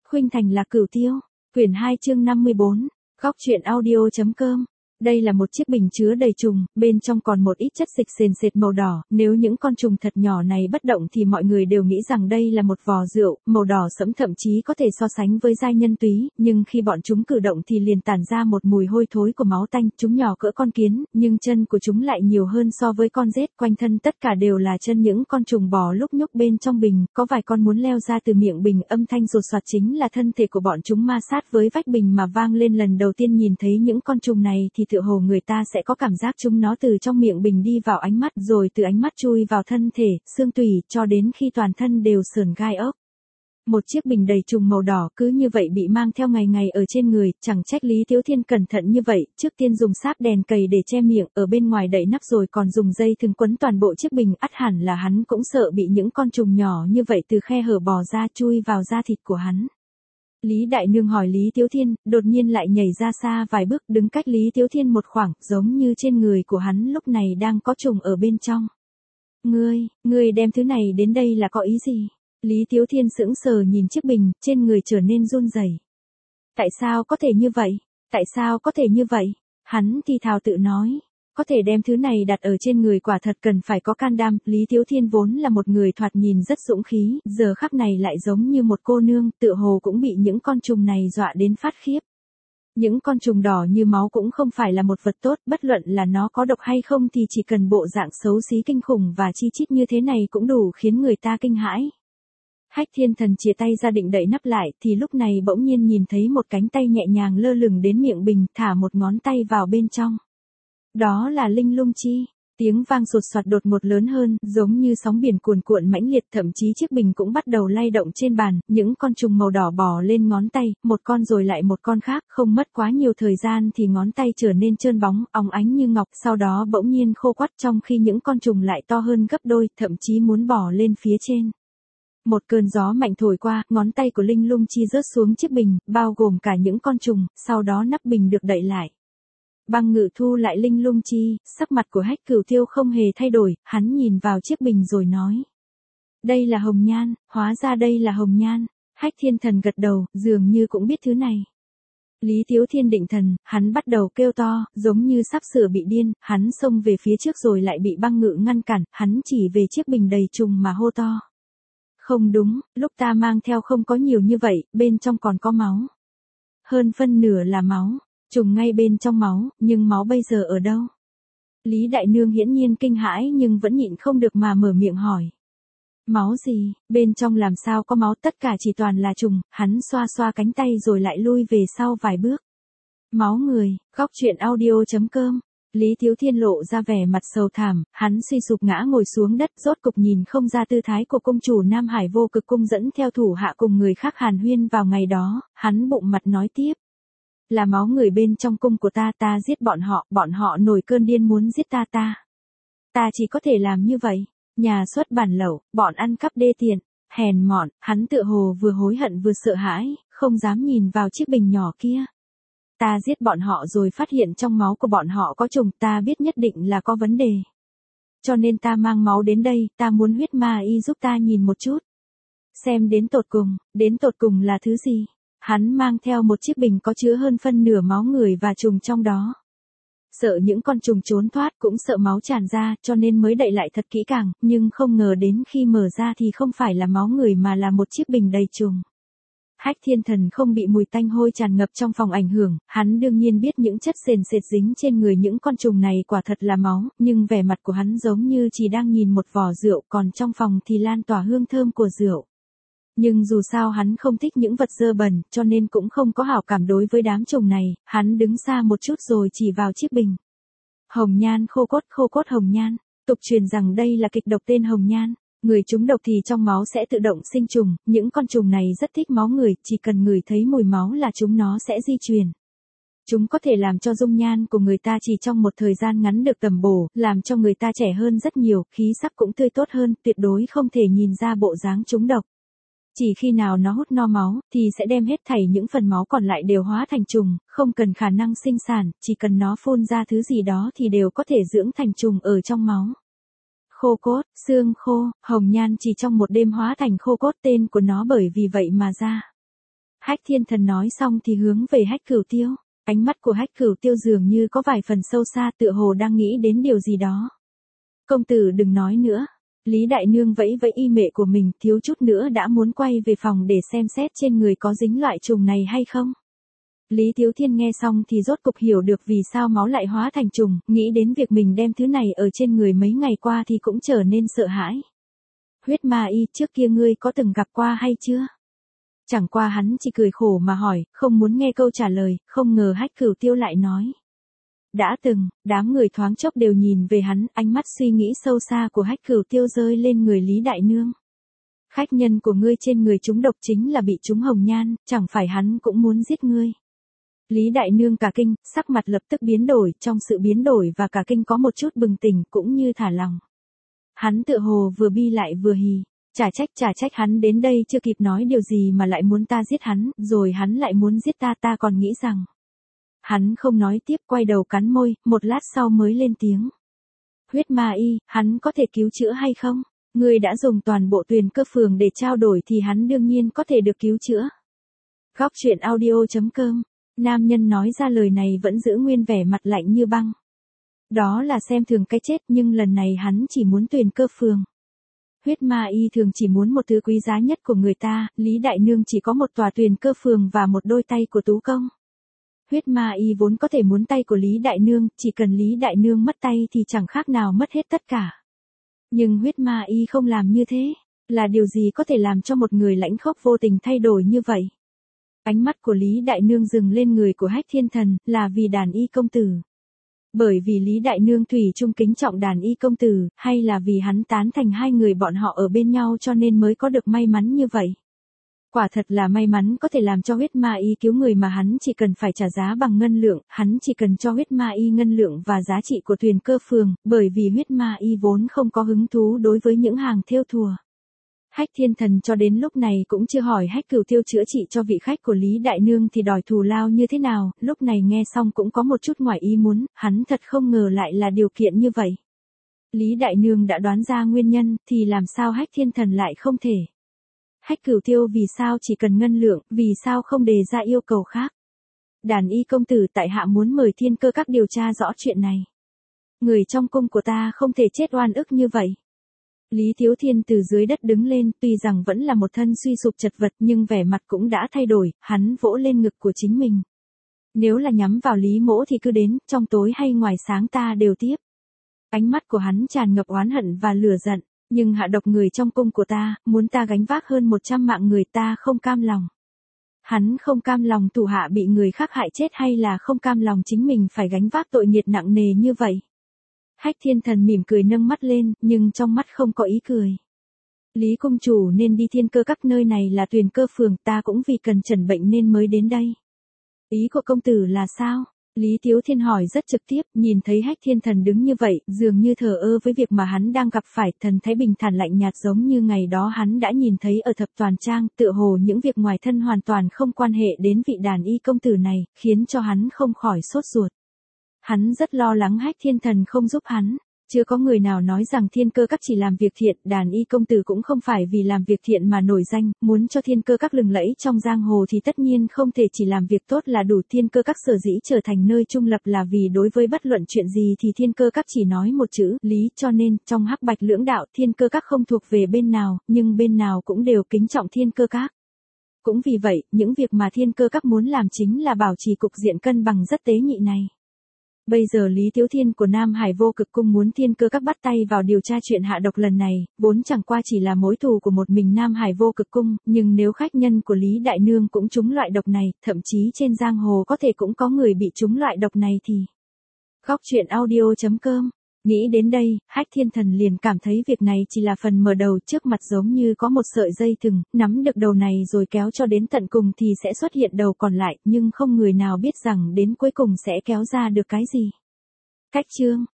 Khuynh Thành là Cửu Tiêu, quyển 2 chương 54, góc truyện audio.com. Đây là một chiếc bình chứa đầy trùng, bên trong còn một ít chất dịch sền sệt màu đỏ, nếu những con trùng thật nhỏ này bất động thì mọi người đều nghĩ rằng đây là một vò rượu, màu đỏ sẫm thậm chí có thể so sánh với giai nhân túy, nhưng khi bọn chúng cử động thì liền tản ra một mùi hôi thối của máu tanh, chúng nhỏ cỡ con kiến, nhưng chân của chúng lại nhiều hơn so với con rết, quanh thân tất cả đều là chân những con trùng bò lúc nhúc bên trong bình, có vài con muốn leo ra từ miệng bình, âm thanh rột soạt chính là thân thể của bọn chúng ma sát với vách bình mà vang lên. Lần đầu tiên nhìn thấy những con trùng này thì tựa hồ người ta sẽ có cảm giác chúng nó từ trong miệng bình đi vào ánh mắt, rồi từ ánh mắt chui vào thân thể, xương tủy, cho đến khi toàn thân đều sởn gai ốc. Một chiếc bình đầy trùng màu đỏ cứ như vậy bị mang theo ngày ngày ở trên người, chẳng trách Lý Tiếu Thiên cẩn thận như vậy, trước tiên dùng sáp đèn cầy để che miệng, ở bên ngoài đậy nắp rồi còn dùng dây thừng quấn toàn bộ chiếc bình, ắt hẳn là hắn cũng sợ bị những con trùng nhỏ như vậy từ khe hở bò ra chui vào da thịt của hắn. Lý Đại Nương hỏi Lý Tiếu Thiên, đột nhiên lại nhảy ra xa vài bước, đứng cách Lý Tiếu Thiên một khoảng, giống như trên người của hắn lúc này đang có trùng ở bên trong. Ngươi đem thứ này đến đây là có ý gì? Lý Tiếu Thiên sững sờ nhìn chiếc bình, trên người trở nên run rẩy. Tại sao có thể như vậy? Tại sao có thể như vậy? Hắn thì thào tự nói. Có thể đem thứ này đặt ở trên người quả thật cần phải có can đảm. Lý Tiếu Thiên vốn là một người thoạt nhìn rất dũng khí, giờ khắc này lại giống như một cô nương, tựa hồ cũng bị những con trùng này dọa đến phát khiếp. Những con trùng đỏ như máu cũng không phải là một vật tốt, bất luận là nó có độc hay không thì chỉ cần bộ dạng xấu xí kinh khủng và chi chít như thế này cũng đủ khiến người ta kinh hãi. Hách Thiên Thần chìa tay ra định đậy nắp lại, thì lúc này bỗng nhiên nhìn thấy một cánh tay nhẹ nhàng lơ lửng đến miệng bình, thả một ngón tay vào bên trong. Đó là linh lung chi. Tiếng vang sột soạt đột ngột lớn hơn, giống như sóng biển cuồn cuộn mãnh liệt, thậm chí chiếc bình cũng bắt đầu lay động trên bàn, những con trùng màu đỏ bò lên ngón tay, một con rồi lại một con khác, không mất quá nhiều thời gian thì ngón tay trở nên trơn bóng, óng ánh như ngọc, sau đó bỗng nhiên khô quắt, trong khi những con trùng lại to hơn gấp đôi, thậm chí muốn bò lên phía trên. Một cơn gió mạnh thổi qua, ngón tay của linh lung chi rớt xuống chiếc bình, bao gồm cả những con trùng, sau đó nắp bình được đậy lại. Băng Ngự thu lại linh lung chi, sắc mặt của Hách Cửu Tiêu không hề thay đổi, hắn nhìn vào chiếc bình rồi nói. Đây là hồng nhan, hóa ra đây là hồng nhan. Hách Thiên Thần gật đầu, dường như cũng biết thứ này. Lý Tiếu Thiên định thần, hắn bắt đầu kêu to, giống như sắp sửa bị điên, hắn xông về phía trước rồi lại bị Băng Ngự ngăn cản, hắn chỉ về chiếc bình đầy trùng mà hô to. Không đúng, lúc ta mang theo không có nhiều như vậy, bên trong còn có máu. Hơn phân nửa là máu. Trùng ngay bên trong máu, nhưng máu bây giờ ở đâu? Lý Đại Nương hiển nhiên kinh hãi nhưng vẫn nhịn không được mà mở miệng hỏi. Máu gì, bên trong làm sao có máu, tất cả chỉ toàn là trùng, hắn xoa xoa cánh tay rồi lại lui về sau vài bước. Máu người, góc truyện audio.com. Lý Tiếu Thiên lộ ra vẻ mặt sầu thảm, hắn suy sụp ngã ngồi xuống đất, rốt cục nhìn không ra tư thái của cung chủ Nam Hải Vô Cực Cung dẫn theo thủ hạ cùng người khác hàn huyên vào ngày đó, hắn bụng mặt nói tiếp. Là máu người bên trong cung của ta giết bọn họ nổi cơn điên muốn giết ta. Ta chỉ có thể làm như vậy, nhà xuất bản lậu, bọn ăn cắp đê tiện, hèn mọn, hắn tựa hồ vừa hối hận vừa sợ hãi, không dám nhìn vào chiếc bình nhỏ kia. Ta giết bọn họ rồi phát hiện trong máu của bọn họ có trùng, ta biết nhất định là có vấn đề. Cho nên ta mang máu đến đây, ta muốn huyết ma y giúp ta nhìn một chút. Xem đến tột cùng là thứ gì. Hắn mang theo một chiếc bình có chứa hơn phân nửa máu người và trùng trong đó. Sợ những con trùng trốn thoát cũng sợ máu tràn ra cho nên mới đậy lại thật kỹ càng, nhưng không ngờ đến khi mở ra thì không phải là máu người mà là một chiếc bình đầy trùng. Hách Thiên Thần không bị mùi tanh hôi tràn ngập trong phòng ảnh hưởng, hắn đương nhiên biết những chất sền sệt dính trên người những con trùng này quả thật là máu, nhưng vẻ mặt của hắn giống như chỉ đang nhìn một vò rượu, còn trong phòng thì lan tỏa hương thơm của rượu. Nhưng dù sao hắn không thích những vật dơ bẩn, cho nên cũng không có hảo cảm đối với đám trùng này, hắn đứng xa một chút rồi chỉ vào chiếc bình. Hồng nhan khô cốt hồng nhan, tục truyền rằng đây là kịch độc tên hồng nhan, người trúng độc thì trong máu sẽ tự động sinh trùng, những con trùng này rất thích máu người, chỉ cần ngửi thấy mùi máu là chúng nó sẽ di truyền. Chúng có thể làm cho dung nhan của người ta chỉ trong một thời gian ngắn được tầm bổ, làm cho người ta trẻ hơn rất nhiều, khí sắc cũng tươi tốt hơn, tuyệt đối không thể nhìn ra bộ dáng trúng độc. Chỉ khi nào nó hút no máu, thì sẽ đem hết thảy những phần máu còn lại đều hóa thành trùng, không cần khả năng sinh sản, chỉ cần nó phun ra thứ gì đó thì đều có thể dưỡng thành trùng ở trong máu. Khô cốt, xương khô, hồng nhan chỉ trong một đêm hóa thành khô cốt, tên của nó bởi vì vậy mà ra. Hách Thiên Thần nói xong thì hướng về Hách Cửu Tiêu. Ánh mắt của Hách Cửu Tiêu dường như có vài phần sâu xa, tựa hồ đang nghĩ đến điều gì đó. Công tử đừng nói nữa. Lý Đại Nương vẫy vẫy y mệ của mình, thiếu chút nữa đã muốn quay về phòng để xem xét trên người có dính loại trùng này hay không. Lý Tiếu Thiên nghe xong thì rốt cục hiểu được vì sao máu lại hóa thành trùng, nghĩ đến việc mình đem thứ này ở trên người mấy ngày qua thì cũng trở nên sợ hãi. Huyết ma y, trước kia ngươi có từng gặp qua hay chưa? Chẳng qua hắn chỉ cười khổ mà hỏi, không muốn nghe câu trả lời, không ngờ Hách Cửu Tiêu lại nói. Đã từng, đám người thoáng chốc đều nhìn về hắn, ánh mắt suy nghĩ sâu xa của Hách Cửu Tiêu rơi lên người Lý Đại Nương. Khách nhân của ngươi trên người chúng độc chính là bị trúng hồng nhan, chẳng phải hắn cũng muốn giết ngươi. Lý Đại Nương cả kinh, sắc mặt lập tức biến đổi, trong sự biến đổi và cả kinh có một chút bừng tỉnh cũng như thả lòng. Hắn tựa hồ vừa bi lại vừa hì, chả trách hắn đến đây chưa kịp nói điều gì mà lại muốn ta giết hắn, rồi hắn lại muốn giết ta còn nghĩ rằng. Hắn không nói tiếp, quay đầu cắn môi, một lát sau mới lên tiếng. Huyết ma y, hắn có thể cứu chữa hay không? Ngươi đã dùng toàn bộ Tuyền Cơ Phường để trao đổi thì hắn đương nhiên có thể được cứu chữa. Góc truyện audio.com. Nam nhân nói ra lời này vẫn giữ nguyên vẻ mặt lạnh như băng. Đó là xem thường cái chết, nhưng lần này hắn chỉ muốn Tuyền Cơ Phường. Huyết ma y thường chỉ muốn một thứ quý giá nhất của người ta, Lý Đại Nương chỉ có một tòa Tuyền Cơ Phường và một đôi tay của Tú Công. Huyết ma y vốn có thể muốn tay của Lý Đại Nương, chỉ cần Lý Đại Nương mất tay thì chẳng khác nào mất hết tất cả. Nhưng huyết ma y không làm như thế, là điều gì có thể làm cho một người lãnh khốc vô tình thay đổi như vậy? Ánh mắt của Lý Đại Nương dừng lên người của Hách Thiên Thần, là vì Đàn Y công tử. Bởi vì Lý Đại Nương thủy chung kính trọng Đàn Y công tử, hay là vì hắn tán thành hai người bọn họ ở bên nhau cho nên mới có được may mắn như vậy? Quả thật là may mắn có thể làm cho huyết ma y cứu người mà hắn chỉ cần phải trả giá bằng ngân lượng, hắn chỉ cần cho huyết ma y ngân lượng và giá trị của Tuyền Cơ Phường, bởi vì huyết ma y vốn không có hứng thú đối với những hàng thêu thùa. Hách Thiên Thần cho đến lúc này cũng chưa hỏi Hách Cửu Tiêu chữa trị cho vị khách của Lý Đại Nương thì đòi thù lao như thế nào, lúc này nghe xong cũng có một chút ngoài ý muốn, hắn thật không ngờ lại là điều kiện như vậy. Lý Đại Nương đã đoán ra nguyên nhân, thì làm sao Hách Thiên Thần lại không thể? Hách Cửu Tiêu vì sao chỉ cần ngân lượng, vì sao không đề ra yêu cầu khác? Đàn Y công tử tại hạ muốn mời Thiên Cơ các điều tra rõ chuyện này. Người trong cung của ta không thể chết oan ức như vậy. Lý Thiếu Thiên từ dưới đất đứng lên, tuy rằng vẫn là một thân suy sụp chật vật nhưng vẻ mặt cũng đã thay đổi, hắn vỗ lên ngực của chính mình. Nếu là nhắm vào Lý Mỗ thì cứ đến, trong tối hay ngoài sáng ta đều tiếp. Ánh mắt của hắn tràn ngập oán hận và lửa giận, nhưng hạ độc người trong cung của ta, muốn ta gánh vác hơn 100 mạng người ta không cam lòng. Hắn không cam lòng thủ hạ bị người khác hại chết hay là không cam lòng chính mình phải gánh vác tội nghiệp nặng nề như vậy. Hách Thiên Thần mỉm cười nâng mắt lên, nhưng trong mắt không có ý cười. Lý cung chủ nên đi Thiên Cơ các, nơi này là Tuyền Cơ Phường, ta cũng vì cần chẩn bệnh nên mới đến đây. Ý của công tử là sao? Lý Tiếu Thiên hỏi rất trực tiếp, nhìn thấy Hách Thiên Thần đứng như vậy, dường như thờ ơ với việc mà hắn đang gặp phải, thần thái bình thản lạnh nhạt giống như ngày đó hắn đã nhìn thấy ở Thập Toàn Trang, tựa hồ những việc ngoài thân hoàn toàn không quan hệ đến vị Đàn Y công tử này, khiến cho hắn không khỏi sốt ruột. Hắn rất lo lắng Hách Thiên Thần không giúp hắn. Chưa có người nào nói rằng Thiên Cơ các chỉ làm việc thiện, Đàn Y công tử cũng không phải vì làm việc thiện mà nổi danh, muốn cho Thiên Cơ các lừng lẫy trong giang hồ thì tất nhiên không thể chỉ làm việc tốt là đủ. Thiên Cơ các sở dĩ trở thành nơi trung lập là vì đối với bất luận chuyện gì thì Thiên Cơ các chỉ nói một chữ, lý, cho nên, trong hắc bạch lưỡng đạo, Thiên Cơ các không thuộc về bên nào, nhưng bên nào cũng đều kính trọng Thiên Cơ các. Cũng vì vậy, những việc mà Thiên Cơ các muốn làm chính là bảo trì cục diện cân bằng rất tế nhị này. Bây giờ Lý Tiếu Thiên của Nam Hải Vô Cực Cung muốn Thiên Cơ các bắt tay vào điều tra chuyện hạ độc lần này, vốn chẳng qua chỉ là mối thù của một mình Nam Hải Vô Cực Cung, nhưng nếu khách nhân của Lý Đại Nương cũng trúng loại độc này, thậm chí trên giang hồ có thể cũng có người bị trúng loại độc này thì... Góc truyện audio.com. Nghĩ đến đây, Hách Thiên Thần liền cảm thấy việc này chỉ là phần mở đầu, trước mặt giống như có một sợi dây thừng, nắm được đầu này rồi kéo cho đến tận cùng thì sẽ xuất hiện đầu còn lại, nhưng không người nào biết rằng đến cuối cùng sẽ kéo ra được cái gì. Cách chương